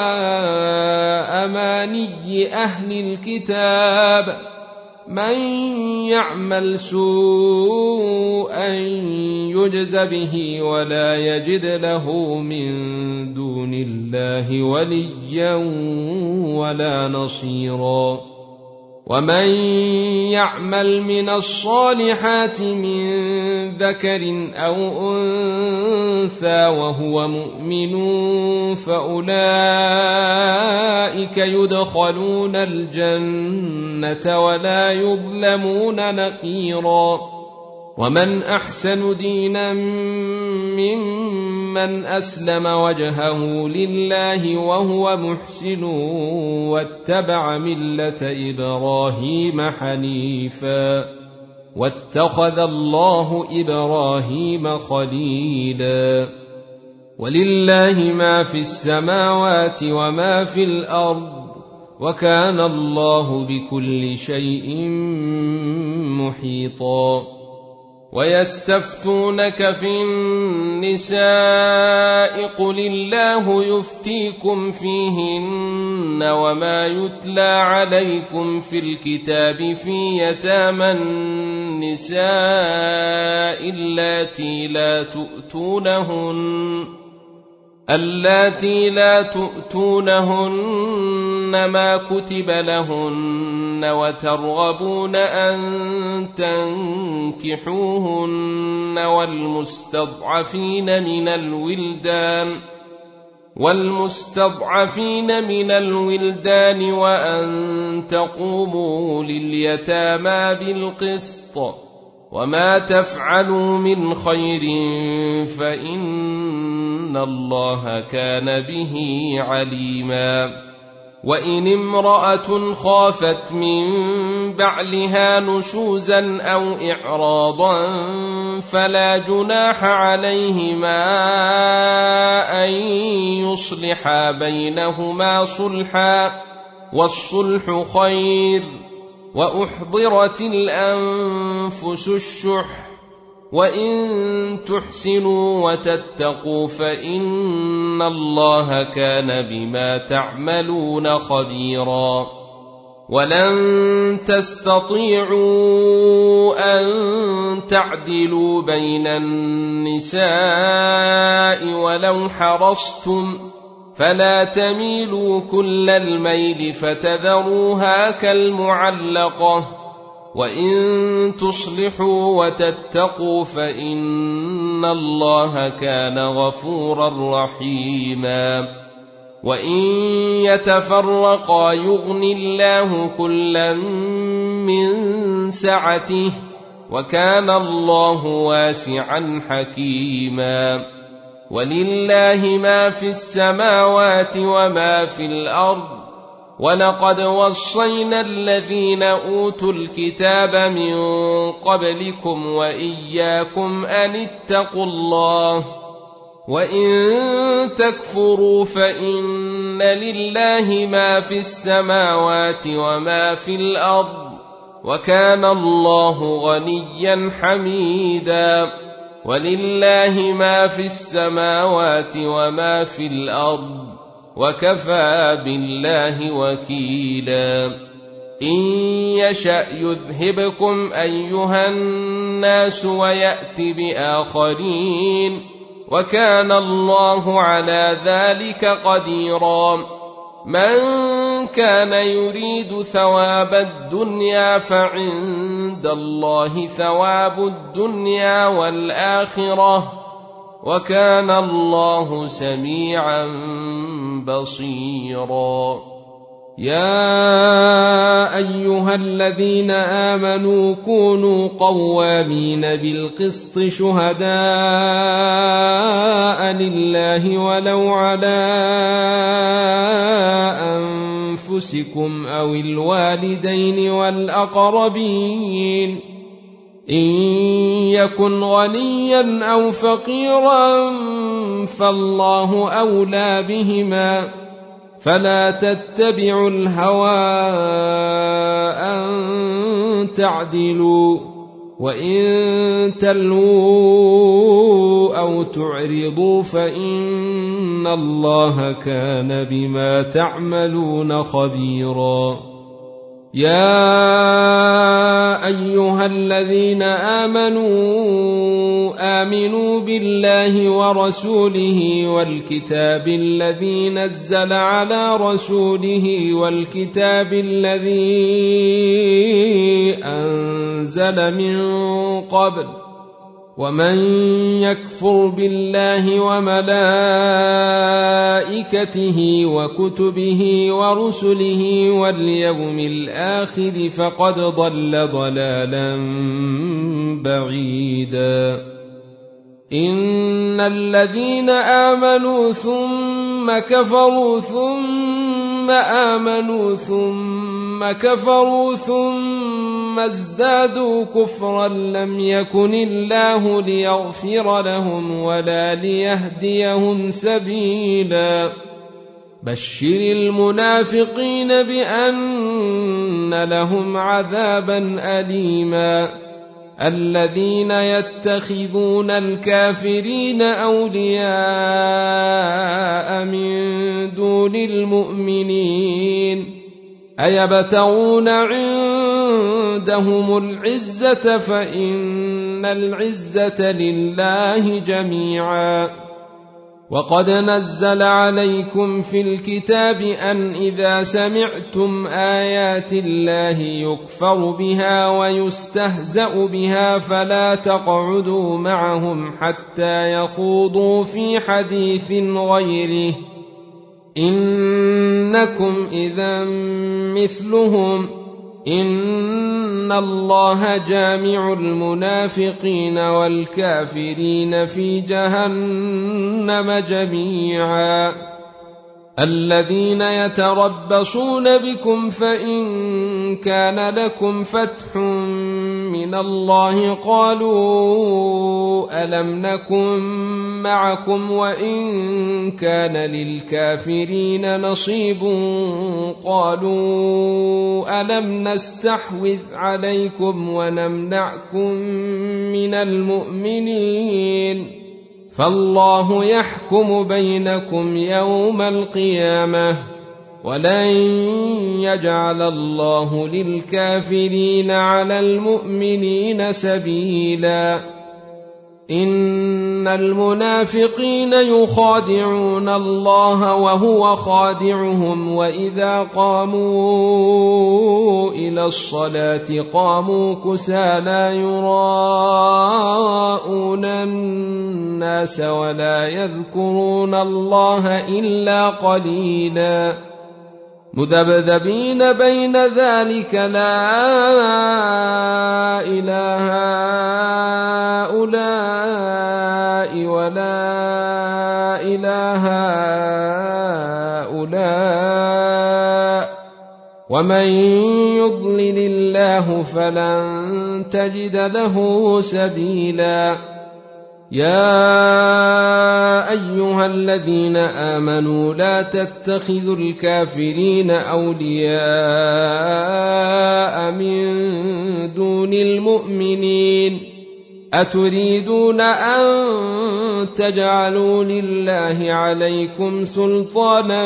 أماني أهل الكتاب من يعمل سوءا يجز به ولا يجد له من دون الله وليا ولا نصيرا. ومن يعمل من الصالحات من ذكر أو أنثى وهو مؤمن فأولئك يدخلون الجنة ولا يظلمون نقيرا. ومن أحسن دينا ممن أسلم وجهه لله وهو محسن واتبع ملة إبراهيم حنيفا واتخذ الله إبراهيم خليلا. ولله ما في السماوات وما في الأرض وكان الله بكل شيء محيطا. ويستفتونك في النساء قل الله يفتيكم فيهن وما يتلى عليكم في الكتاب في يتامى النساء اللاتي لا تؤتونهن ما كتب لهن وترغبون أن تنكحوهن والمستضعفين من الولدان وأن تقوموا لليتامى بالقسط وما تفعلوا من خير فإن الله كان به عليما وإن امرأة خافت من بعلها نشوزا أو إعراضا فلا جناح عليهما أن يصلحا بينهما صلحا والصلح خير وأحضرت الأنفس الشح وإن تحسنوا وتتقوا فإن الله كان بما تعملون خبيرا ولن تستطيعوا أن تعدلوا بين النساء ولو حرصتم فلا تميلوا كل الميل فتذروها كالمعلقة وإن تصلحوا وتتقوا فإن الله كان غفورا رحيما وإن يتفرقا يغن الله كلا من سعته وكان الله واسعا حكيما ولله ما في السماوات وما في الأرض ولقد وصينا الذين أوتوا الكتاب من قبلكم وإياكم أن اتقوا الله وإن تكفروا فإن لله ما في السماوات وما في الأرض وكان الله غنيا حميدا ولله ما في السماوات وما في الأرض وكفى بالله وكيلا إن يشأ يذهبكم أيها الناس ويأت بآخرين وكان الله على ذلك قديرا من كان يريد ثواب الدنيا فعند الله ثواب الدنيا والآخرة وكان الله سميعا بصيرا يا أيها الذين آمنوا كونوا قوامين بالقسط شهداء لله ولو على أنفسكم أو الوالدين والأقربين إن يكن غنيا أو فقيرا فالله أولى بهما فلا تتبعوا الهوى أن تعدلوا وإن تلووا أو تعرضوا فإن الله كان بما تعملون خبيرا يا أيها الذين آمنوا بالله ورسوله والكتاب الذي نزل على رسوله والكتاب الذي أنزل من قبل ومن يكفر بالله وملائكته وكتبه ورسله واليوم الآخر فقد ضل ضلالا بعيدا إن الذين آمنوا ثم كفروا ثم آمنوا ثم كفروا ثم ازدادوا كفرا لم يكن الله ليغفر لهم ولا ليهديهم سبيلا بشر المنافقين بأن لهم عذابا أليما الذين يتخذون الكافرين أولياء من دون المؤمنين أيبتغون عندهم العزة فإن العزة لله جميعا وقد نزل عليكم في الكتاب أن إذا سمعتم آيات الله يكفر بها ويستهزأ بها فلا تقعدوا معهم حتى يخوضوا في حديث غيره إنكم إذا مثلهم إن الله جامع المنافقين والكافرين في جهنم جميعا الذين يتربصون بكم فإن كان لكم فتح من الله قالوا ألم نكن معكم وإن كان للكافرين نصيب قالوا ألم نستحوذ عليكم ونمنعكم من المؤمنين فالله يحكم بينكم يوم القيامة ولن يجعل الله للكافرين على المؤمنين سبيلا إن المنافقين يخادعون الله وهو خادعهم وإذا قاموا إلى الصلاة قاموا كسالى يراءون الناس ولا يذكرون الله إلا قليلا مذبذبين بين ذلك لا إله هؤلاء ولا إله هؤلاء ومن يضلل الله فلن تجد له سبيلا يا أيها الذين آمنوا لا تتخذوا الكافرين أولياء من دون المؤمنين أتريدون أن تجعلوا لله عليكم سلطانا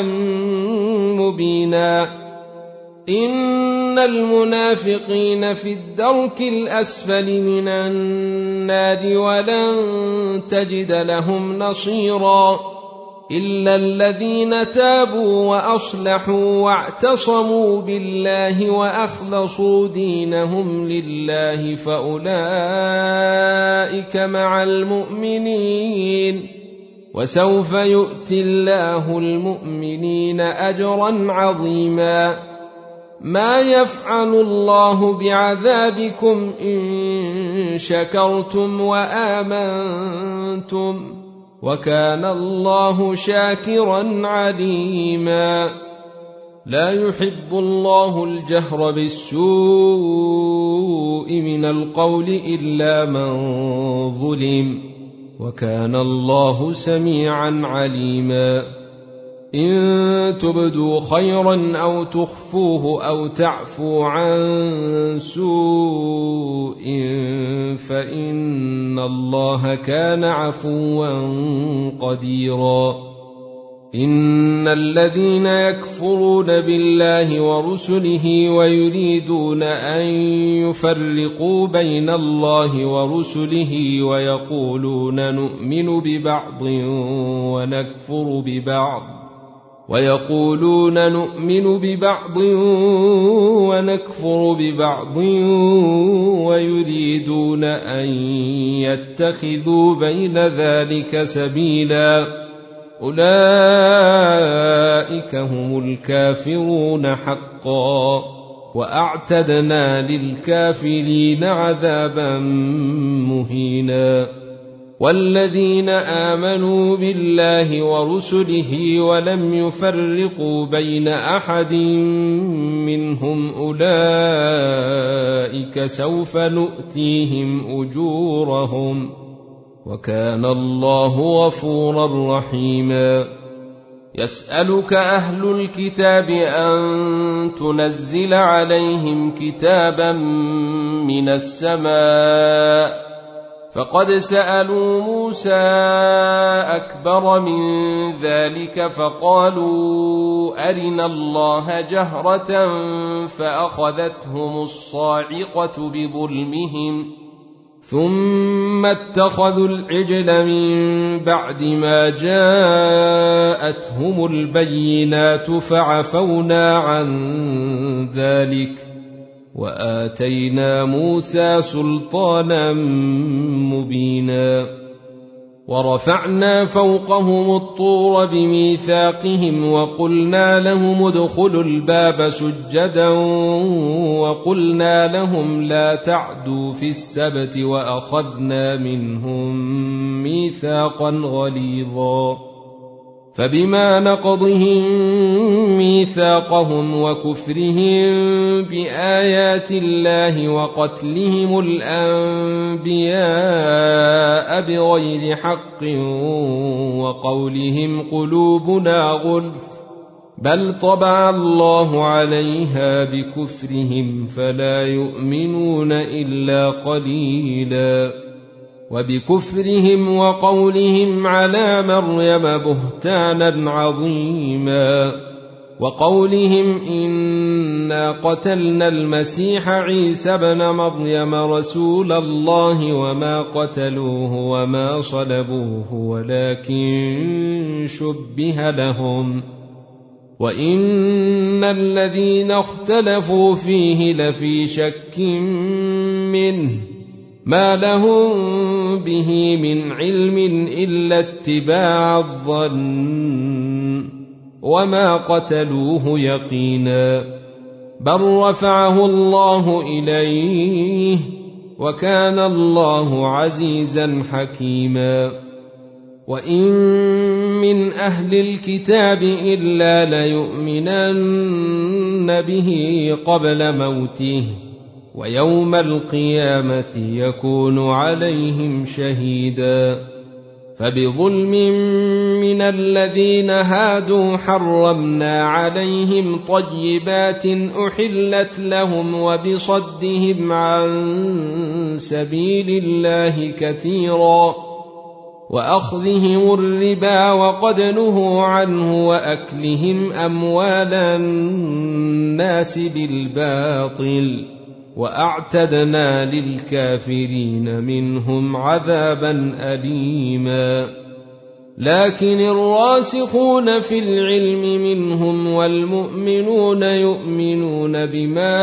مبينا إن المنافقين في الدرك الأسفل من النار ولن تجد لهم نصيرا إلا الذين تابوا وأصلحوا واعتصموا بالله وأخلصوا دينهم لله فأولئك مع المؤمنين وسوف يؤتي الله المؤمنين أجرا عظيما ما يفعل الله بعذابكم إن شكرتم وآمنتم وكان الله شاكرا عليما لا يحب الله الجهر بالسوء من القول إلا من ظلم وكان الله سميعا عليما إن تبدوا خيرا أو تخفوه أو تعفوا عن سوء فإن الله كان عفوا قديرا إن الذين يكفرون بالله ورسله ويريدون أن يفرقوا بين الله ورسله ويقولون نؤمن ببعض ونكفر ببعض ويريدون أن يتخذوا بين ذلك سبيلا أولئك هم الكافرون حقا وأعتدنا للكافرين عذابا مهينا والذين آمنوا بالله ورسله ولم يفرقوا بين أحد منهم أولئك سوف نؤتيهم أجورهم وكان الله غفورا رحيما يسألك أهل الكتاب أن تنزل عليهم كتابا من السماء فقد سألوا موسى أكبر من ذلك فقالوا أرنا الله جهرة فأخذتهم الصاعقة بظلمهم ثم اتخذوا العجل من بعد ما جاءتهم البينات فعفونا عن ذلك وآتينا موسى سلطانا مبينا ورفعنا فوقهم الطور بميثاقهم وقلنا لهم ادخلوا الباب سجدا وقلنا لهم لا تعدوا في السبت وأخذنا منهم ميثاقا غليظا فبما نقضهم ميثاقهم وكفرهم بآيات الله وقتلهم الأنبياء بغير حق وقولهم قلوبنا غلف بل طبع الله عليها بكفرهم فلا يؤمنون إلا قليلا وبكفرهم وقولهم على مريم بهتانا عظيما وقولهم إنا قتلنا المسيح عيسى بن مريم رسول الله وما قتلوه وما صلبوه ولكن شبه لهم وإن الذين اختلفوا فيه لفي شك منه ما لهم به من علم إلا اتباع الظن وما قتلوه يقينا بل رفعه الله إليه وكان الله عزيزا حكيما وإن من أهل الكتاب إلا ليؤمنن به قبل موته ويوم القيامة يكون عليهم شهيدا فبظلم من الذين هادوا حرمنا عليهم طيبات أحلت لهم وبصدهم عن سبيل الله كثيرا وأخذهم الربا وقد نهوا عنه وأكلهم أموال الناس بالباطل وأعتدنا للكافرين منهم عذابا أليما لكن الراسخون في العلم منهم والمؤمنون يؤمنون بما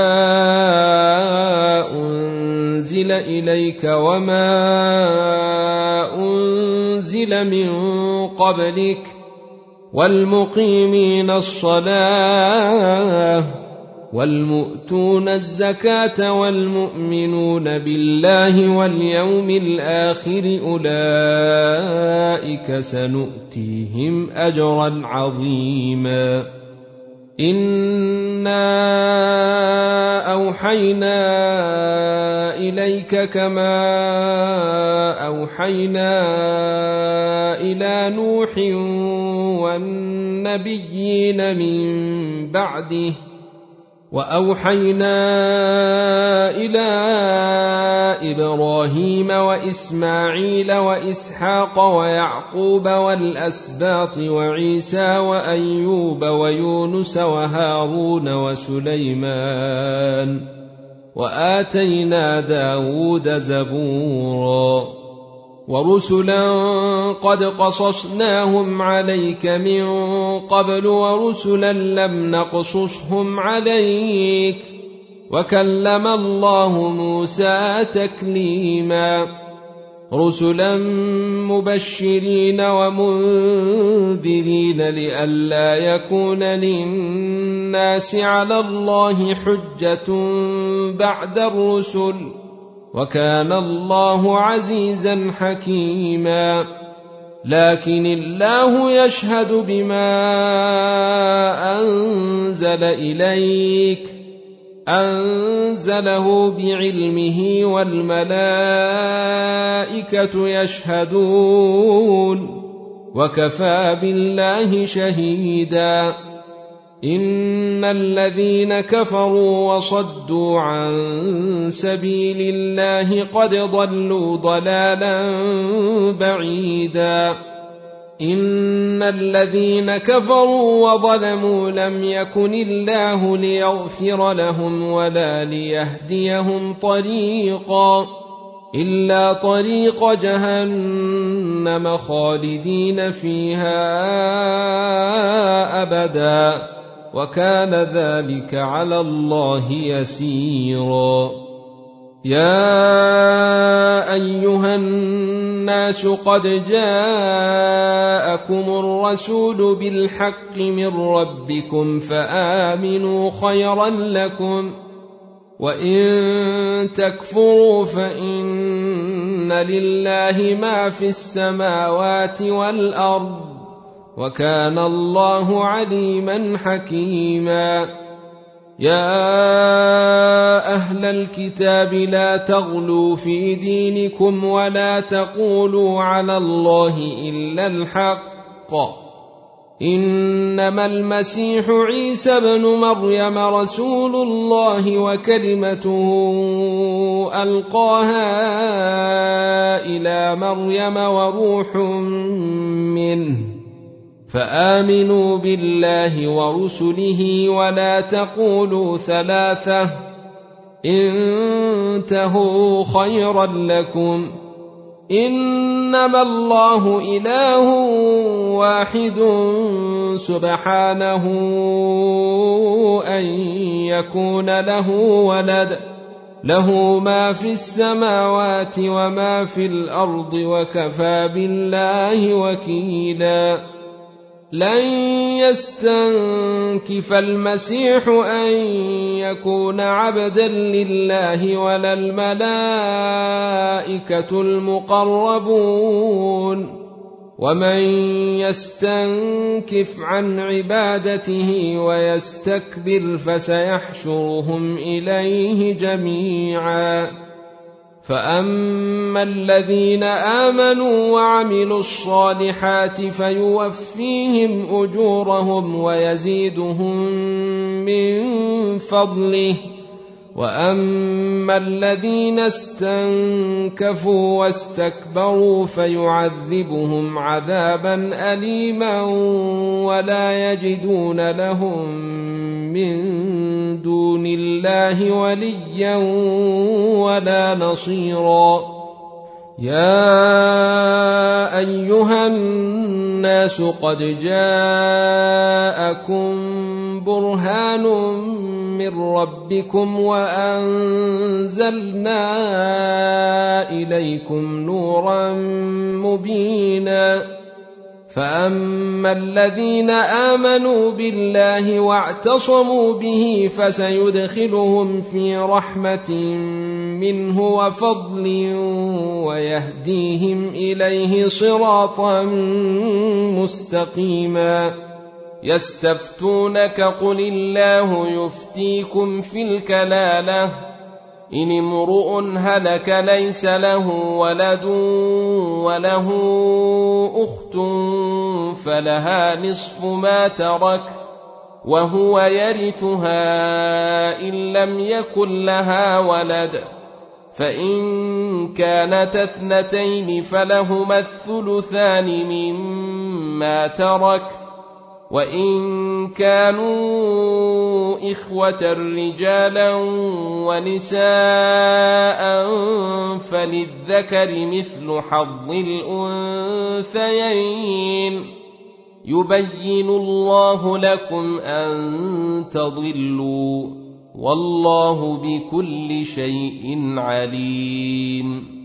أنزل إليك وما أنزل من قبلك والمقيمين الصلاة والمؤتون الزكاة والمؤمنون بالله واليوم الآخر أولئك سنؤتيهم أجرا عظيما إنا أوحينا إليك كما أوحينا إلى نوح والنبيين من بعده وأوحينا إلى إبراهيم وإسماعيل وإسحاق ويعقوب والأسباط وعيسى وأيوب ويونس وهارون وسليمان وآتينا داود زبورا ورسلا قد قصصناهم عليك من قبل ورسلا لم نقصصهم عليك وكلم الله موسى تكليما رسلا مبشرين ومنذرين لئلا يكون للناس على الله حجة بعد الرسل وكان الله عزيزا حكيما لكن الله يشهد بما أنزل إليك أنزله بعلمه والملائكة يشهدون وكفى بالله شهيدا. إن الذين كفروا وصدوا عن سبيل الله قد ضلوا ضلالا بعيدا. إن الذين كفروا وظلموا لم يكن الله ليغفر لهم ولا ليهديهم طريقا إلا طريق جهنم خالدين فيها أبدا وكان ذلك على الله يسيرا. يا أيها الناس قد جاءكم الرسول بالحق من ربكم فآمنوا خيرا لكم وإن تكفروا فإن لله ما في السماوات والأرض وكان الله عليما حكيما. يا أهل الكتاب لا تغلوا في دينكم ولا تقولوا على الله إلا الحق إنما المسيح عيسى بن مريم رسول الله وكلمته ألقاها إلى مريم وروح منه فآمنوا بالله ورسله ولا تقولوا ثلاثة انتهوا خيرا لكم إنما الله إله واحد سبحانه أن يكون له ولد له ما في السماوات وما في الأرض وكفى بالله وكيلا. لن يستنكف المسيح أن يكون عبدا لله ولا الملائكة المقربون ومن يستنكف عن عبادته ويستكبر فسيحشرهم إليه جميعا. فأما الذين آمنوا وعملوا الصالحات فيوفيهم أجورهم ويزيدهم من فضله وأما الذين استنكفوا واستكبروا فيعذبهم عذابا أليما ولا يجدون لهم من دون الله وليا ولا نصيرا. يا أيها الناس قد جاءكم برهان من ربكم وأنزلنا إليكم نورا مبينا. فأما الذين آمنوا بالله واعتصموا به فسيدخلهم في رحمة منه وفضل ويهديهم إليه صراطا مستقيما. يستفتونك قل الله يفتيكم في الكلالة إن امرؤ هلك ليس له ولد وله أخت فلها نصف ما ترك وهو يرثها إن لم يكن لها ولد فإن كانت اثنتين فلهما الثلثان مما ترك وإن كانوا إخوة رجالا ونساء فللذكر مثل حظ الأنثيين يبين الله لكم أن تضلوا والله بكل شيء عليم.